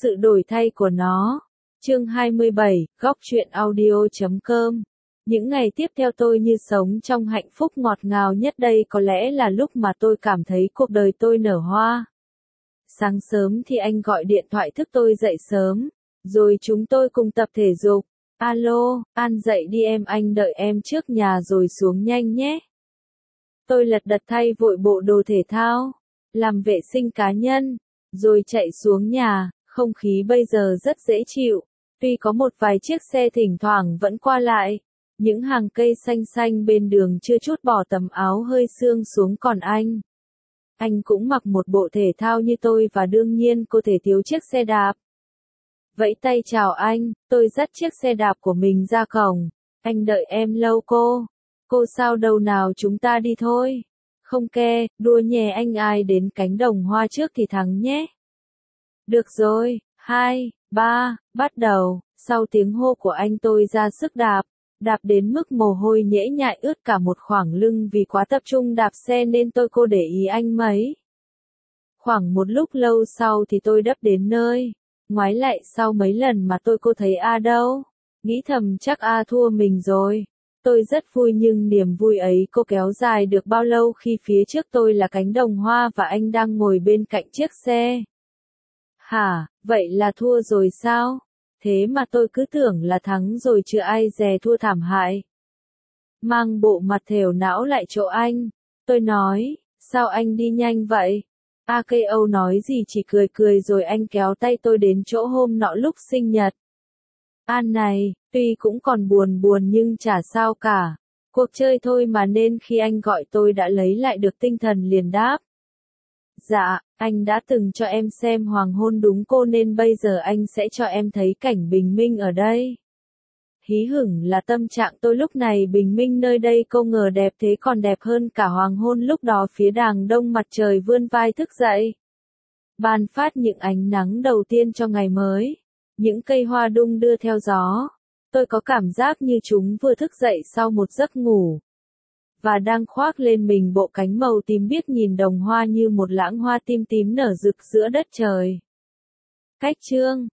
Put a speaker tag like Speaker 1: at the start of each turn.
Speaker 1: sự đổi thay của nó. Chương 27, góc truyện audio.com. Những ngày tiếp theo tôi như sống trong hạnh phúc ngọt ngào nhất, đây có lẽ là lúc mà tôi cảm thấy cuộc đời tôi nở hoa. Sáng sớm thì anh gọi điện thoại thức tôi dậy sớm, rồi chúng tôi cùng tập thể dục. Alo, An dậy đi em, anh đợi em trước nhà rồi xuống nhanh nhé. Tôi lật đật thay vội bộ đồ thể thao, làm vệ sinh cá nhân, rồi chạy xuống nhà. Không khí bây giờ rất dễ chịu, tuy có một vài chiếc xe thỉnh thoảng vẫn qua lại. Những hàng cây xanh xanh bên đường chưa chút bỏ tấm áo hơi sương xuống, còn anh cũng mặc một bộ thể thao như tôi và đương nhiên cô thể thiếu chiếc xe đạp. Vẫy tay chào anh, tôi dắt chiếc xe đạp của mình ra cổng. Anh đợi em lâu cô. Cô sao đâu, nào chúng ta đi thôi. Không ke, đua nhè anh, ai đến cánh đồng hoa trước thì thắng nhé. Được rồi, 2, 3, bắt đầu. Sau tiếng hô của anh tôi ra sức đạp đến mức mồ hôi nhễ nhại ướt cả một khoảng lưng, vì quá tập trung đạp xe nên tôi cô để ý anh mấy. Khoảng một lúc lâu sau thì tôi đắp đến nơi. Ngoái lại sau mấy lần mà tôi cô thấy A đâu. Nghĩ thầm chắc A thua mình rồi. Tôi rất vui, nhưng niềm vui ấy cô kéo dài được bao lâu khi phía trước tôi là cánh đồng hoa và anh đang ngồi bên cạnh chiếc xe. Hả, vậy là thua rồi sao? Thế mà tôi cứ tưởng là thắng rồi chứ, ai dè thua thảm hại. Mang bộ mặt thều não lại chỗ anh. Tôi nói, sao anh đi nhanh vậy? AKO nói gì chỉ cười cười rồi anh kéo tay tôi đến chỗ hôm nọ lúc sinh nhật. An này, tuy cũng còn buồn nhưng chả sao cả. Cuộc chơi thôi mà, nên khi anh gọi tôi đã lấy lại được tinh thần liền đáp. Dạ, anh đã từng cho em xem hoàng hôn đúng cô, nên bây giờ anh sẽ cho em thấy cảnh bình minh ở đây. Hí hửng là tâm trạng tôi lúc này, bình minh nơi đây cô ngờ đẹp thế còn đẹp hơn cả hoàng hôn lúc đó phía đàng đông, mặt trời vươn vai thức dậy. Ban phát những ánh nắng đầu tiên cho ngày mới. Những cây hoa đung đưa theo gió. Tôi có cảm giác như chúng vừa thức dậy sau một giấc ngủ. Và đang khoác lên mình bộ cánh màu tím biếc, nhìn đồng hoa như một lãng hoa tím tím nở rực giữa đất trời. Cách chương